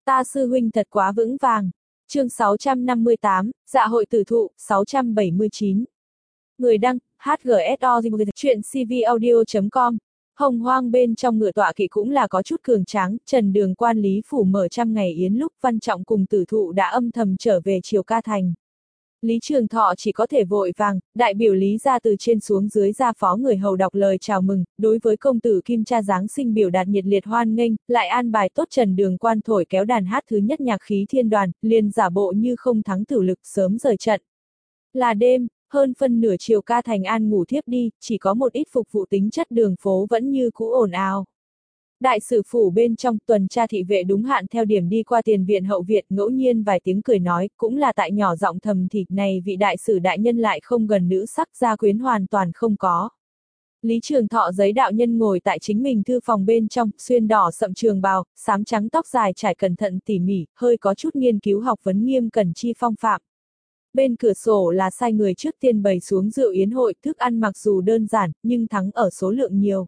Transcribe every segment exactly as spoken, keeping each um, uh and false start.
Ta sư huynh thật quá vững vàng. Chương sáu trăm năm mươi tám, Dạ hội tử thụ, sáu trăm bảy mươi chín. Người đăng, hát giê ét o, chuyện c v audio chấm com. Hồng hoang bên trong ngựa tọa kỵ cũng là có chút cường tráng, trần đường quan lý phủ mở trăm ngày yến lúc Văn Trọng cùng tử thụ đã âm thầm trở về Triều Ca Thành. Lý Trường Thọ chỉ có thể vội vàng, đại biểu Lý ra từ trên xuống dưới ra phó người hầu đọc lời chào mừng, đối với công tử Kim Cha Giáng sinh biểu đạt nhiệt liệt hoan nghênh, lại an bài tốt trần đường quan thổi kéo đàn hát thứ nhất nhạc khí thiên đoàn, liền giả bộ như không thắng tử lực sớm rời trận. Là đêm, hơn phân nửa Triều Ca Thành an ngủ thiếp đi, chỉ có một ít phục vụ tính chất đường phố vẫn như cũ ồn ào. Đại sử phủ bên trong tuần tra thị vệ đúng hạn theo điểm đi qua tiền viện hậu viện, ngẫu nhiên vài tiếng cười nói, cũng là tại nhỏ giọng thầm thì này vị đại sử đại nhân lại không gần nữ sắc, gia quyến hoàn toàn không có. Lý Trường Thọ giấy đạo nhân ngồi tại chính mình thư phòng bên trong, xuyên đỏ sậm trường bào, xám trắng tóc dài trải cẩn thận tỉ mỉ, hơi có chút nghiên cứu học vấn nghiêm cẩn chi phong phạm. Bên cửa sổ là sai người trước tiên bày xuống rượu yến hội, thức ăn mặc dù đơn giản, nhưng thắng ở số lượng nhiều.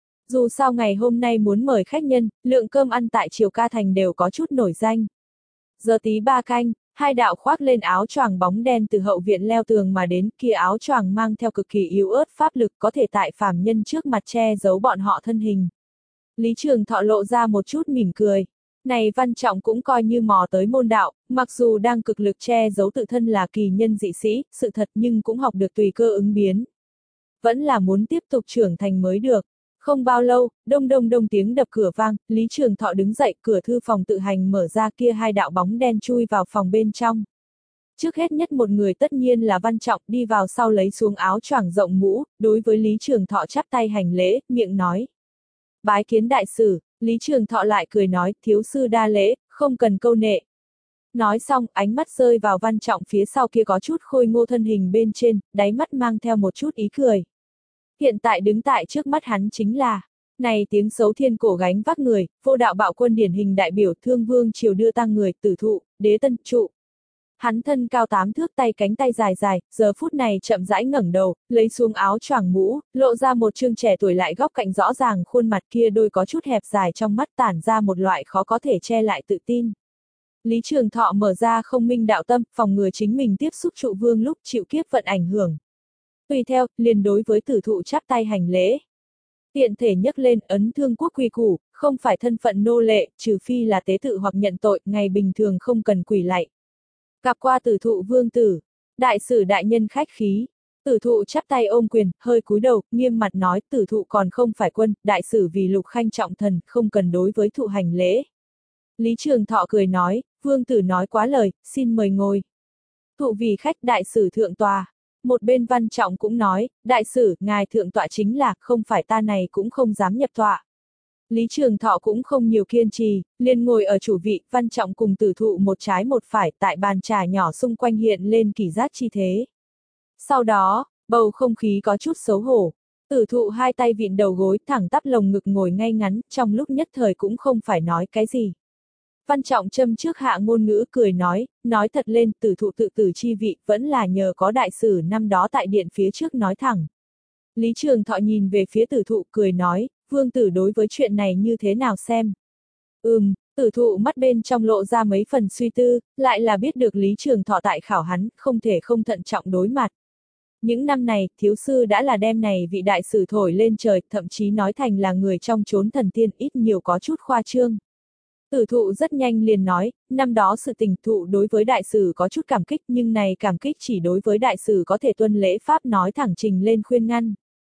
Dù sao ngày hôm nay muốn mời khách nhân, lượng cơm ăn tại Triều Ca Thành đều có chút nổi danh. Giờ tí ba canh, hai đạo khoác lên áo choàng bóng đen từ hậu viện leo tường mà đến, kia áo choàng mang theo cực kỳ yếu ớt pháp lực có thể tại phàm nhân trước mặt che giấu bọn họ thân hình. Lý Trường Thọ lộ ra một chút mỉm cười. Này Văn Trọng cũng coi như mò tới môn đạo, mặc dù đang cực lực che giấu tự thân là kỳ nhân dị sĩ, sự thật nhưng cũng học được tùy cơ ứng biến. Vẫn là muốn tiếp tục trưởng thành mới được. Không bao lâu, đông đông đông tiếng đập cửa vang, Lý Trường Thọ đứng dậy, cửa thư phòng tự hành mở ra, kia hai đạo bóng đen chui vào phòng bên trong. Trước hết nhất một người tất nhiên là Văn Trọng, đi vào sau lấy xuống áo choàng rộng mũ, đối với Lý Trường Thọ chắp tay hành lễ, miệng nói. Bái kiến đại sử. Lý Trường Thọ lại cười nói, thiếu sư đa lễ, không cần câu nệ. Nói xong, ánh mắt rơi vào Văn Trọng phía sau kia có chút khôi ngô thân hình bên trên, đáy mắt mang theo một chút ý cười. Hiện tại đứng tại trước mắt hắn chính là, này tiếng xấu thiên cổ gánh vác người, vô đạo bạo quân điển hình đại biểu Thương Vương triều đưa tăng người, tử thụ, đế tân trụ. Hắn thân cao tám thước, tay cánh tay dài dài, giờ phút này chậm rãi ngẩng đầu, lấy xuống áo choàng mũ, lộ ra một trương trẻ tuổi lại góc cạnh rõ ràng khuôn mặt kia đôi có chút hẹp dài trong mắt tản ra một loại khó có thể che lại tự tin. Lý Trường Thọ mở ra không minh đạo tâm, phòng ngừa chính mình tiếp xúc trụ vương lúc chịu kiếp vận ảnh hưởng. Tùy theo, liền đối với tử thụ chắp tay hành lễ. Tiện thể nhấc lên ấn thương quốc quy củ, không phải thân phận nô lệ, trừ phi là tế tự hoặc nhận tội, ngày bình thường không cần quỳ lạy. Gặp qua tử thụ vương tử, đại sử đại nhân khách khí, tử thụ chắp tay ôm quyền, hơi cúi đầu, nghiêm mặt nói tử thụ còn không phải quân, đại sử vì lục khanh trọng thần, không cần đối với thụ hành lễ. Lý Trường Thọ cười nói, vương tử nói quá lời, xin mời ngồi. Thụ vì khách đại sử thượng tòa. Một bên Văn Trọng cũng nói, đại sử, ngài thượng tọa chính là, không phải ta này cũng không dám nhập tọa. Lý Trường Thọ cũng không nhiều kiên trì, liền ngồi ở chủ vị, Văn Trọng cùng tử thụ một trái một phải tại bàn trà nhỏ xung quanh hiện lên kỳ giác chi thế. Sau đó, bầu không khí có chút xấu hổ, tử thụ hai tay vịn đầu gối thẳng tắp lồng ngực ngồi ngay ngắn, trong lúc nhất thời cũng không phải nói cái gì. Văn Trọng châm trước hạ ngôn ngữ cười nói, nói thật lên tử thụ tự tử chi vị vẫn là nhờ có đại sử năm đó tại điện phía trước nói thẳng. Lý Trường Thọ nhìn về phía tử thụ cười nói, vương tử đối với chuyện này như thế nào xem? Ừm, tử thụ mắt bên trong lộ ra mấy phần suy tư, lại là biết được Lý Trường Thọ tại khảo hắn, không thể không thận trọng đối mặt. Những năm này, thiếu sư đã là đem này vị đại sử thổi lên trời, thậm chí nói thành là người trong chốn thần tiên, ít nhiều có chút khoa trương. Tử thụ rất nhanh liền nói, năm đó sự tình thụ đối với đại sử có chút cảm kích nhưng này cảm kích chỉ đối với đại sử có thể tuân lễ pháp nói thẳng trình lên khuyên ngăn.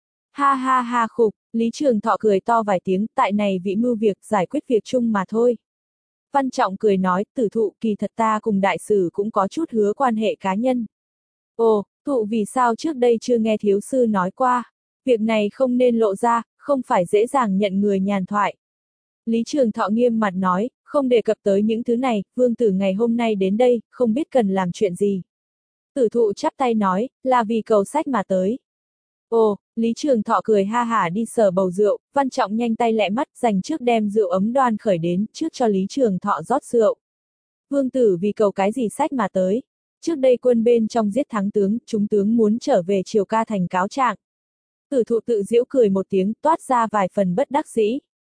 Ha ha ha khục, Lý Trường Thọ cười to vài tiếng, tại này vị mưu việc giải quyết việc chung mà thôi. Văn Trọng cười nói, tử thụ kỳ thật ta cùng đại sử cũng có chút hứa quan hệ cá nhân. Ồ, thụ vì sao trước đây chưa nghe thiếu sư nói qua, việc này không nên lộ ra, không phải dễ dàng nhận người nhàn thoại. Lý Trường Thọ nghiêm mặt nói, không đề cập tới những thứ này, vương tử ngày hôm nay đến đây, không biết cần làm chuyện gì. Tử thụ chắp tay nói, là vì cầu sách mà tới. Ồ, Lý Trường Thọ cười ha hả đi sờ bầu rượu, Văn Trọng nhanh tay lẹ mắt dành trước đem rượu ấm đoan khởi đến, trước cho Lý Trường Thọ rót rượu. Vương tử vì cầu cái gì sách mà tới. Trước đây quân bên trong giết thắng tướng, chúng tướng muốn trở về Triều Ca Thành cáo trạng. Tử thụ tự giễu cười một tiếng, toát ra vài phần bất đắc dĩ.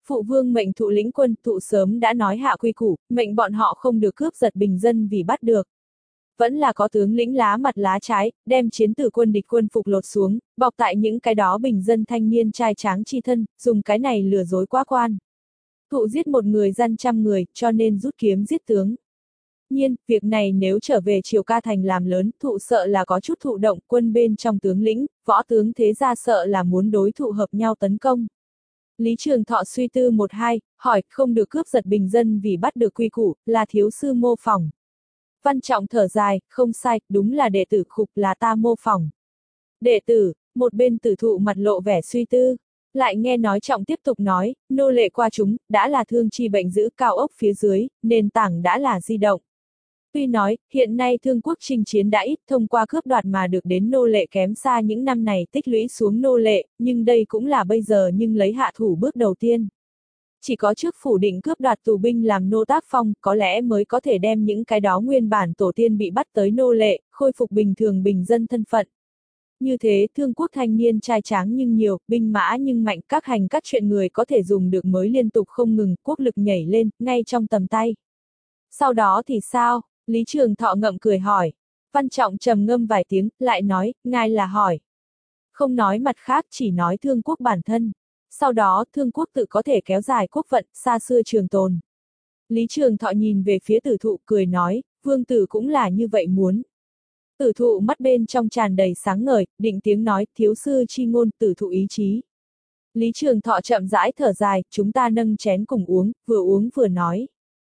Phụ vương mệnh thụ lĩnh quân, thụ sớm đã nói hạ quy củ, mệnh bọn họ không được cướp giật bình dân vì bắt được. Vẫn là có tướng lĩnh lá mặt lá trái, đem chiến tử quân địch quân phục lột xuống, bọc tại những cái đó bình dân thanh niên trai tráng chi thân, dùng cái này lừa dối quá quan. Thụ giết một người gian trăm người, cho nên rút kiếm giết tướng. Nhiên, việc này nếu trở về Triều Ca Thành làm lớn, thụ sợ là có chút thụ động, quân bên trong tướng lĩnh, võ tướng thế ra sợ là muốn đối thụ hợp nhau tấn công. Lý Trường Thọ suy tư một hai, hỏi, không được cướp giật bình dân vì bắt được quy củ, là thiếu sư mô phỏng. Văn Trọng thở dài, không sai, đúng là đệ tử khục là ta mô phỏng. Đệ tử, một bên tử thụ mặt lộ vẻ suy tư. Lại nghe nói Trọng tiếp tục nói, nô lệ qua chúng, đã là thương chi bệnh giữ cao ốc phía dưới, nền tảng đã là di động. Tuy nói, hiện nay thương quốc chinh chiến đã ít thông qua cướp đoạt mà được đến nô lệ kém xa những năm này tích lũy xuống nô lệ, nhưng đây cũng là bây giờ nhưng lấy hạ thủ bước đầu tiên. Chỉ có trước phủ định cướp đoạt tù binh làm nô tác phong, có lẽ mới có thể đem những cái đó nguyên bản tổ tiên bị bắt tới nô lệ, khôi phục bình thường bình dân thân phận. Như thế, thương quốc thanh niên trai tráng nhưng nhiều, binh mã nhưng mạnh, các hành các chuyện người có thể dùng được mới liên tục không ngừng, quốc lực nhảy lên, ngay trong tầm tay. Sau đó thì sao? Lý Trường Thọ ngậm cười hỏi. Văn Trọng trầm ngâm vài tiếng, lại nói, ngài là hỏi. Không nói mặt khác, chỉ nói thương quốc bản thân. Sau đó, thương quốc tự có thể kéo dài quốc vận, xa xưa trường tồn. Lý Trường Thọ nhìn về phía tử thụ, cười nói, vương tử cũng là như vậy muốn. Tử thụ mắt bên trong tràn đầy sáng ngời, định tiếng nói, thiếu sư chi ngôn, tử thụ ý chí. Lý Trường Thọ chậm rãi thở dài, chúng ta nâng chén cùng uống, vừa uống vừa nói.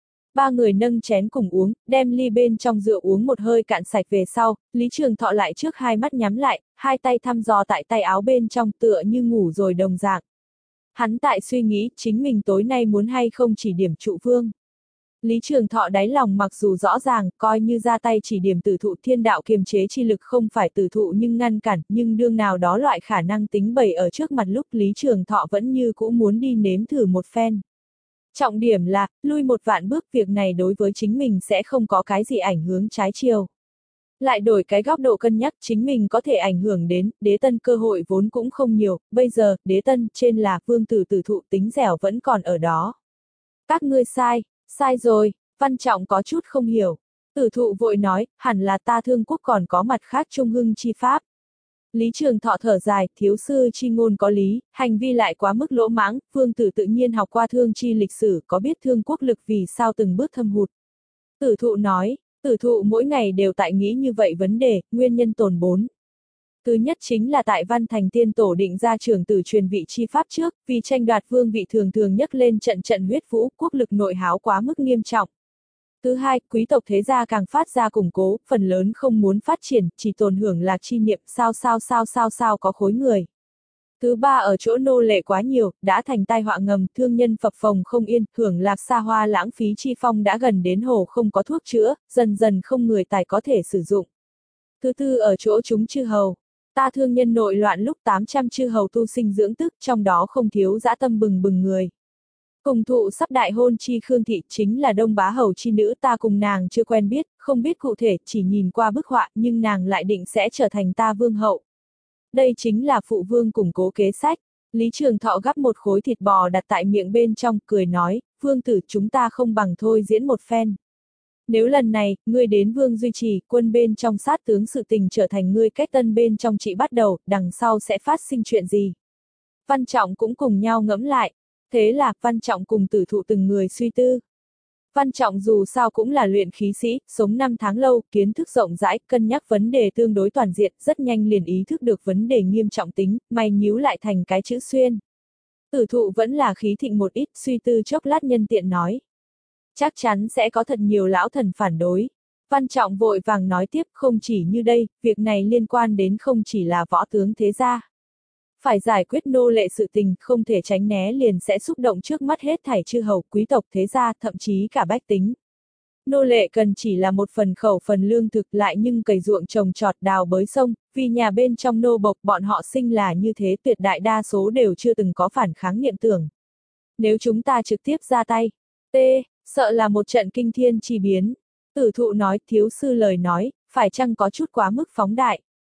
Ba người nâng chén cùng uống, đem ly bên trong rượu uống một hơi cạn sạch về sau, Lý Trường Thọ lại trước hai mắt nhắm lại, hai tay thăm dò tại tay áo bên trong tựa như ngủ rồi đồng dạng. Hắn tại suy nghĩ chính mình tối nay muốn hay không chỉ điểm trụ vương. Lý Trường Thọ đáy lòng mặc dù rõ ràng, coi như ra tay chỉ điểm tử thụ thiên đạo kiềm chế chi lực không phải tử thụ nhưng ngăn cản, nhưng đương nào đó loại khả năng tính bày ở trước mặt lúc Lý Trường Thọ vẫn như cũ muốn đi nếm thử một phen. Trọng điểm là, lui một vạn bước việc này đối với chính mình sẽ không có cái gì ảnh hưởng trái chiều. Lại đổi cái góc độ cân nhắc chính mình có thể ảnh hưởng đến, đế tân cơ hội vốn cũng không nhiều, bây giờ, đế tân trên là vương tử tử thụ tính dẻo vẫn còn ở đó. Các ngươi sai, sai rồi, Văn Trọng có chút không hiểu. Tử thụ vội nói, hẳn là ta thương quốc còn có mặt khác trung hưng chi pháp. Lý Trường Thọ thở dài, thiếu sư chi ngôn có lý, hành vi lại quá mức lỗ mãng, vương tử tự nhiên học qua thương chi lịch sử có biết thương quốc lực vì sao từng bước thâm hụt. Tử thụ nói, tử thụ mỗi ngày đều tại nghĩ như vậy vấn đề, nguyên nhân tồn bốn. Thứ nhất chính là tại Văn Thành Tiên Tổ định ra trưởng tử truyền vị chi pháp trước, vì tranh đoạt vương vị thường thường nhấc lên trận trận huyết vũ, quốc lực nội háo quá mức nghiêm trọng. Thứ hai, quý tộc thế gia càng phát ra củng cố, phần lớn không muốn phát triển, chỉ tồn hưởng lạc chi niệm, sao sao sao sao sao có khối người. Thứ ba ở chỗ nô lệ quá nhiều, đã thành tai họa ngầm, thương nhân phập phồng không yên, hưởng lạc xa hoa lãng phí chi phong đã gần đến hồ không có thuốc chữa, dần dần không người tài có thể sử dụng. Thứ tư ở chỗ chúng chư hầu. Ta thương nhân nội loạn lúc tám trăm chư hầu tu sinh dưỡng tức, trong đó không thiếu dã tâm bừng bừng người. Cùng thụ sắp đại hôn chi Khương Thị chính là Đông Bá Hầu chi nữ, ta cùng nàng chưa quen biết, không biết cụ thể, chỉ nhìn qua bức họa, nhưng nàng lại định sẽ trở thành ta vương hậu. Đây chính là phụ vương củng cố kế sách. Lý Trường Thọ gắp một khối thịt bò đặt tại miệng bên trong, cười nói, vương tử chúng ta không bằng thôi diễn một phen. Nếu lần này, ngươi đến vương duy trì, quân bên trong sát tướng sự tình trở thành ngươi cách tân bên trong chị bắt đầu, đằng sau sẽ phát sinh chuyện gì? Văn Trọng cũng cùng nhau ngẫm lại. Thế là, Văn Trọng cùng tử thụ từng người suy tư. Văn Trọng dù sao cũng là luyện khí sĩ, sống năm tháng lâu, kiến thức rộng rãi, cân nhắc vấn đề tương đối toàn diện, rất nhanh liền ý thức được vấn đề nghiêm trọng tính, mày nhíu lại thành cái chữ xuyên. Tử thụ vẫn là khí thịnh một ít, suy tư chốc lát nhân tiện nói. Chắc chắn sẽ có thật nhiều lão thần phản đối. Văn Trọng vội vàng nói tiếp, không chỉ như đây, việc này liên quan đến không chỉ là võ tướng thế gia. Phải giải quyết nô lệ sự tình, không thể tránh né liền sẽ xúc động trước mắt hết thảy chư hầu, quý tộc thế gia, thậm chí cả bách tính. Nô lệ cần chỉ là một phần khẩu phần lương thực lại nhưng cày ruộng trồng trọt đào bới sông, vì nhà bên trong nô bộc bọn họ sinh là như thế tuyệt đại đa số đều chưa từng có phản kháng niệm tưởng. Nếu chúng ta trực tiếp ra tay, t, sợ là một trận kinh thiên chi biến. Tử thụ nói, thiếu sư lời nói, phải chăng có chút quá mức phóng đại.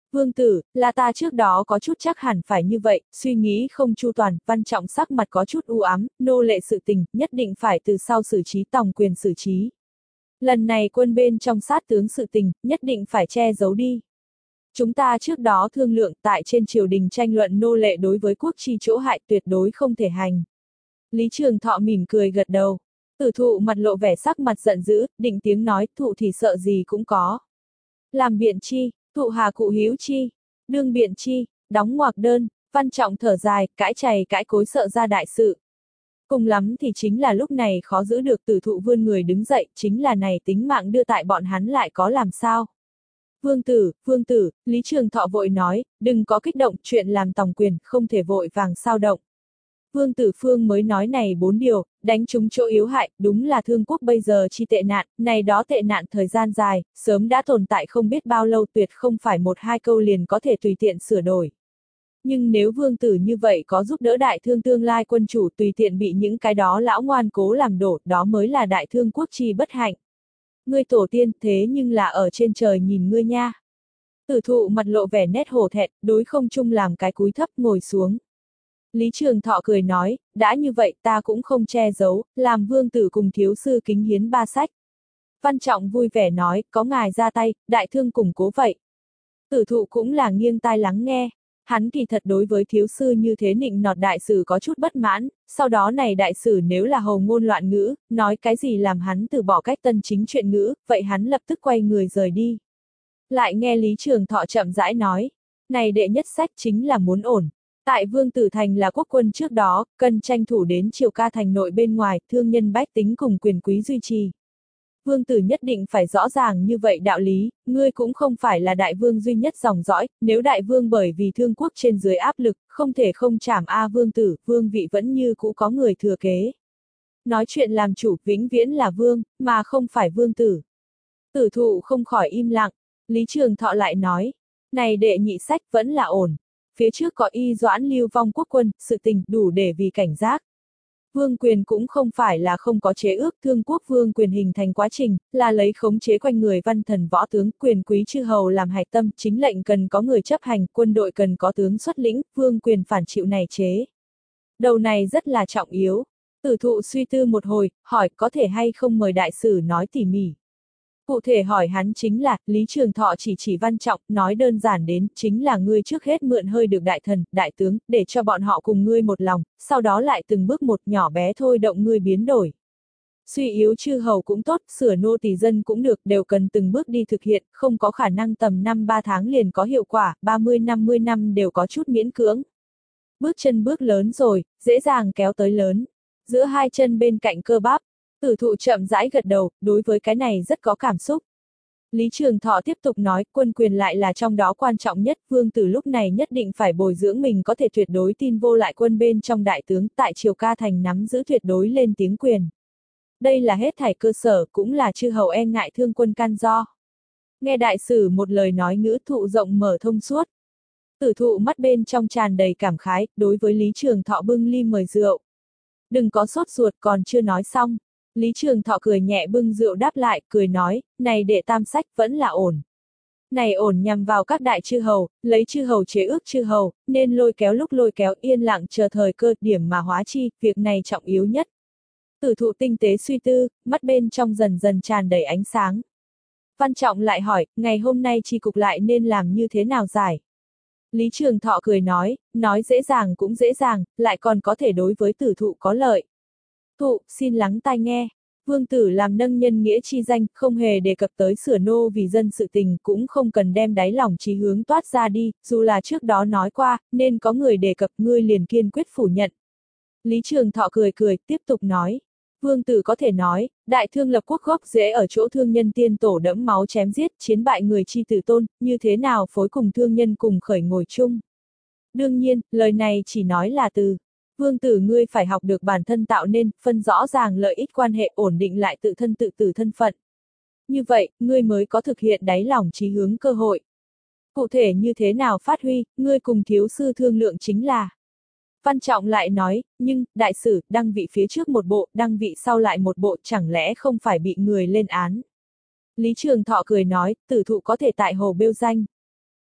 Vương tử, là ta trước đó có chút chắc hẳn phải như vậy, suy nghĩ không chu toàn, Văn Trọng sắc mặt có chút u ám, nô lệ sự tình, nhất định phải từ sau xử trí tòng quyền xử trí. Lần này quân bên trong sát tướng sự tình, nhất định phải che giấu đi. Chúng ta trước đó thương lượng tại trên triều đình tranh luận nô lệ đối với quốc chi chỗ hại tuyệt đối không thể hành. Lý Trường Thọ mỉm cười gật đầu. Tử thụ mặt lộ vẻ sắc mặt giận dữ, định tiếng nói, thụ thì sợ gì cũng có. Làm biện chi, thụ hà cụ hiếu chi, đương biện chi, đóng ngoặc đơn, Văn Trọng thở dài, cãi chày cãi cối sợ ra đại sự. Cùng lắm thì chính là lúc này khó giữ được tử thụ vươn người đứng dậy, chính là này tính mạng đưa tại bọn hắn lại có làm sao. Vương tử, vương tử, Lý Trường Thọ vội nói, đừng có kích động, chuyện làm tòng quyền, không thể vội vàng sao động. Vương tử Phương mới nói này bốn điều, đánh trúng chỗ yếu hại, đúng là thương quốc bây giờ chi tệ nạn, này đó tệ nạn thời gian dài, sớm đã tồn tại không biết bao lâu, tuyệt không phải một hai câu liền có thể tùy tiện sửa đổi. Nhưng nếu vương tử như vậy có giúp đỡ đại thương tương lai quân chủ tùy tiện bị những cái đó lão ngoan cố làm đổ, đó mới là đại thương quốc chi bất hạnh. Ngươi tổ tiên thế nhưng là ở trên trời nhìn ngươi nha. Tử thụ mặt lộ vẻ nét hổ thẹn, đối không chung làm cái cúi thấp ngồi xuống. Lý Trường Thọ cười nói, đã như vậy ta cũng không che giấu, làm vương tử cùng thiếu sư kính hiến ba sách. Văn Trọng vui vẻ nói, có ngài ra tay, đại thương củng cố vậy. Tử thụ cũng là nghiêng tai lắng nghe. Hắn kỳ thật đối với thiếu sư như thế nịnh nọt đại sử có chút bất mãn, sau đó này đại sử nếu là hầu ngôn loạn ngữ, nói cái gì làm hắn từ bỏ cách tân chính chuyện ngữ, vậy hắn lập tức quay người rời đi. Lại nghe Lý Trường Thọ chậm rãi nói, này đệ nhất sách chính là muốn ổn. Tại Vương Tử Thành là quốc quân trước đó, cần tranh thủ đến Triều Ca thành nội bên ngoài, thương nhân bách tính cùng quyền quý duy trì. Vương tử nhất định phải rõ ràng như vậy đạo lý, ngươi cũng không phải là đại vương duy nhất dòng dõi, nếu đại vương bởi vì thương quốc trên dưới áp lực, không thể không trảm A vương tử, vương vị vẫn như cũ có người thừa kế. Nói chuyện làm chủ vĩnh viễn là vương, mà không phải vương tử. Tử thụ không khỏi im lặng, Lý Trường Thọ lại nói, này đệ nhị sách vẫn là ổn. Phía trước có y doãn lưu vong quốc quân, sự tình đủ để vì cảnh giác. Vương quyền cũng không phải là không có chế ước, thương quốc vương quyền hình thành quá trình, là lấy khống chế quanh người văn thần võ tướng, quyền quý chư hầu làm hạch tâm, chính lệnh cần có người chấp hành, quân đội cần có tướng xuất lĩnh, vương quyền phản chịu này chế. Đầu này rất là trọng yếu. Tử thụ suy tư một hồi, hỏi có thể hay không mời đại sử nói tỉ mỉ. Cụ thể hỏi hắn chính là, Lý Trường Thọ chỉ chỉ Văn Trọng, nói đơn giản đến, chính là ngươi trước hết mượn hơi được đại thần, đại tướng, để cho bọn họ cùng ngươi một lòng, sau đó lại từng bước một nhỏ bé thôi động ngươi biến đổi. Suy yếu chư hầu cũng tốt, sửa nô tỳ dân cũng được, đều cần từng bước đi thực hiện, không có khả năng tầm năm ba tháng liền có hiệu quả, ba mươi năm mươi năm đều có chút miễn cưỡng. Bước chân bước lớn rồi, dễ dàng kéo tới lớn. Giữa hai chân bên cạnh cơ bắp, Tử thụ chậm rãi gật đầu, đối với cái này rất có cảm xúc. Lý Trường Thọ tiếp tục nói, quân quyền lại là trong đó quan trọng nhất, vương tử lúc này nhất định phải bồi dưỡng mình có thể tuyệt đối tin vô lại quân bên trong đại tướng, tại Triều Ca thành nắm giữ tuyệt đối lên tiếng quyền. Đây là hết thảy cơ sở, cũng là chư hầu e ngại thương quân can do. Nghe đại sử một lời nói ngữ thụ rộng mở thông suốt. Tử thụ mắt bên trong tràn đầy cảm khái, đối với Lý Trường Thọ bưng ly mời rượu. Đừng có sốt ruột, còn chưa nói xong. Lý Trường Thọ cười nhẹ bưng rượu đáp lại, cười nói, này đệ tam sách vẫn là ổn. Này ổn nhằm vào các đại chư hầu, lấy chư hầu chế ước chư hầu, nên lôi kéo lúc lôi kéo yên lặng chờ thời cơ điểm mà hóa chi, việc này trọng yếu nhất. Tử thụ tinh tế suy tư, mắt bên trong dần dần tràn đầy ánh sáng. Văn Trọng lại hỏi, ngày hôm nay chi cục lại nên làm như thế nào giải? Lý Trường Thọ cười nói, nói dễ dàng cũng dễ dàng, lại còn có thể đối với tử thụ có lợi. Thụ, xin lắng tai nghe. Vương tử làm nâng nhân nghĩa chi danh, không hề đề cập tới sửa nô vì dân sự tình, cũng không cần đem đáy lòng chí hướng toát ra đi, dù là trước đó nói qua, nên có người đề cập ngươi liền kiên quyết phủ nhận. Lý Trường Thọ cười cười, tiếp tục nói. Vương tử có thể nói, đại thương lập quốc gốc rễ ở chỗ thương nhân tiên tổ đẫm máu chém giết, chiến bại người chi tử tôn, như thế nào phối cùng thương nhân cùng khởi ngồi chung. Đương nhiên, lời này chỉ nói là từ. Vương tử ngươi phải học được bản thân tạo nên, phân rõ ràng lợi ích quan hệ ổn định lại tự thân tự tử thân phận. Như vậy, ngươi mới có thực hiện đáy lòng chí hướng cơ hội. Cụ thể như thế nào phát huy, ngươi cùng thiếu sư thương lượng chính là. Văn Trọng lại nói, nhưng, đại sử, đăng vị phía trước một bộ, đăng vị sau lại một bộ, chẳng lẽ không phải bị người lên án. Lý Trường Thọ cười nói, tử thụ có thể tại hồ bêu danh.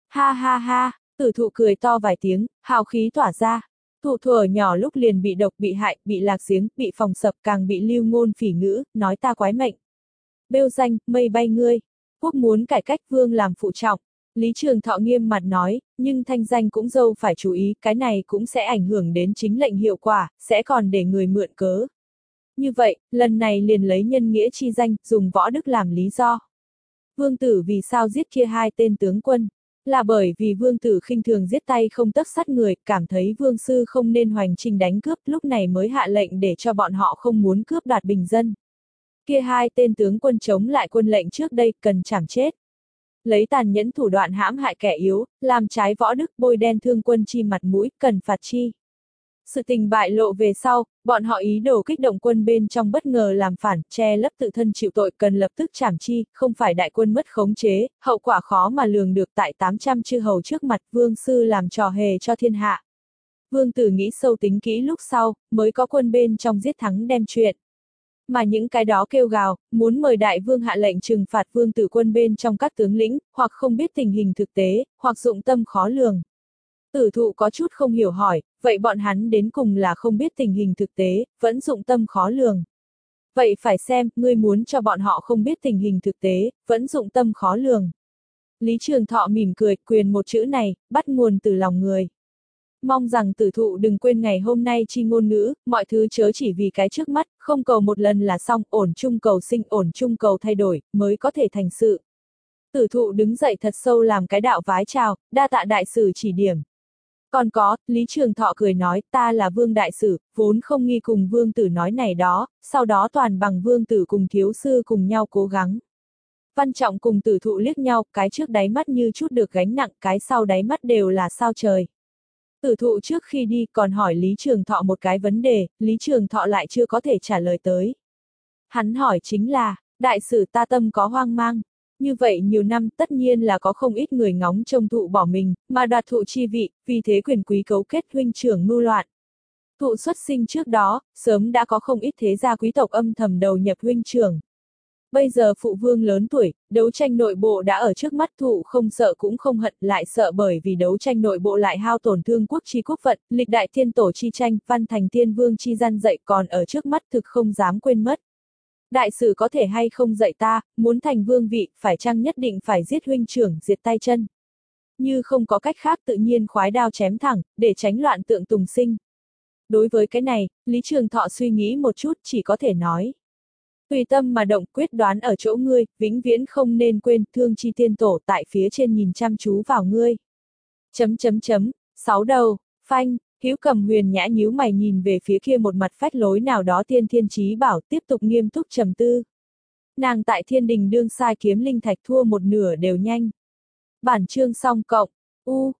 Ha ha ha, tử thụ cười to vài tiếng, hào khí tỏa ra. Thụ thuở nhỏ lúc liền bị độc, bị hại, bị lạc giếng, bị phòng sập, càng bị lưu ngôn phỉ ngữ, nói ta quái mệnh. Bêu danh, mây bay ngươi. Quốc muốn cải cách, vương làm phụ trọng. Lý Trường Thọ nghiêm mặt nói, nhưng thanh danh cũng dâu phải chú ý, cái này cũng sẽ ảnh hưởng đến chính lệnh hiệu quả, sẽ còn để người mượn cớ. Như vậy, lần này liền lấy nhân nghĩa chi danh, dùng võ đức làm lý do. Vương tử vì sao giết kia hai tên tướng quân? Là bởi vì vương tử khinh thường giết tay không tấc sắt người, cảm thấy vương sư không nên hoành trình đánh cướp, lúc này mới hạ lệnh để cho bọn họ không muốn cướp đoạt bình dân. Kia hai tên tướng quân chống lại quân lệnh trước đây, cần trảm chết. Lấy tàn nhẫn thủ đoạn hãm hại kẻ yếu, làm trái võ đức, bôi đen thương quân chi mặt mũi, cần phạt chi. Sự tình bại lộ về sau, bọn họ ý đồ kích động quân bên trong bất ngờ làm phản, che lấp tự thân chịu tội, cần lập tức trảm chi, không phải đại quân mất khống chế, hậu quả khó mà lường được. Tại tám trăm chư hầu trước mặt, vương sư làm trò hề cho thiên hạ. Vương tử nghĩ sâu tính kỹ lúc sau, mới có quân bên trong giết thắng đem chuyện. Mà những cái đó kêu gào, muốn mời đại vương hạ lệnh trừng phạt vương tử quân bên trong các tướng lĩnh, hoặc không biết tình hình thực tế, hoặc dụng tâm khó lường. Tử thụ có chút không hiểu hỏi, vậy bọn hắn đến cùng là không biết tình hình thực tế, vẫn dụng tâm khó lường. Vậy phải xem, ngươi muốn cho bọn họ không biết tình hình thực tế, vẫn dụng tâm khó lường. Lý Trường Thọ mỉm cười, quyền một chữ này, bắt nguồn từ lòng người. Mong rằng tử thụ đừng quên ngày hôm nay chi ngôn ngữ, mọi thứ chớ chỉ vì cái trước mắt, không cầu một lần là xong, ổn chung cầu sinh, ổn chung cầu thay đổi, mới có thể thành sự. Tử thụ đứng dậy thật sâu làm cái đạo vái chào, đa tạ đại sử chỉ điểm. Còn có, Lý Trường Thọ cười nói, ta là vương đại sử, vốn không nghi cùng vương tử nói này đó, sau đó toàn bằng vương tử cùng thiếu sư cùng nhau cố gắng. Văn Trọng cùng tử thụ liếc nhau, cái trước đáy mắt như chút được gánh nặng, cái sau đáy mắt đều là sao trời. Tử thụ trước khi đi còn hỏi Lý Trường Thọ một cái vấn đề, Lý Trường Thọ lại chưa có thể trả lời tới. Hắn hỏi chính là, đại sử ta tâm có hoang mang. Như vậy nhiều năm tất nhiên là có không ít người ngóng trông thụ bỏ mình, mà đoạt thụ chi vị, vì thế quyền quý cấu kết huynh trưởng mưu loạn. Thụ xuất sinh trước đó, sớm đã có không ít thế gia quý tộc âm thầm đầu nhập huynh trưởng. Bây giờ phụ vương lớn tuổi, đấu tranh nội bộ đã ở trước mắt, thụ không sợ cũng không hận, lại sợ bởi vì đấu tranh nội bộ lại hao tổn thương quốc chi quốc vận, lịch đại thiên tổ chi tranh, văn thành thiên vương chi gian dạy còn ở trước mắt, thực không dám quên mất. Đại sử có thể hay không dạy ta, muốn thành vương vị, phải chăng nhất định phải giết huynh trưởng, diệt tay chân. Như không có cách khác tự nhiên khoái đao chém thẳng, để tránh loạn tượng tùng sinh. Đối với cái này, Lý Trường Thọ suy nghĩ một chút, chỉ có thể nói. Tùy tâm mà động, quyết đoán ở chỗ ngươi, vĩnh viễn không nên quên, thương chi tiên tổ tại phía trên nhìn chăm chú vào ngươi. Chấm chấm chấm, sáu đầu, phanh. Hữu Cầm Huyền nhã nhíu mày nhìn về phía kia một mặt phách lối nào đó tiên thiên chí bảo, tiếp tục nghiêm túc trầm tư. Nàng tại thiên đình đương sai kiếm linh thạch thua một nửa đều nhanh. Bản chương xong cộng. U,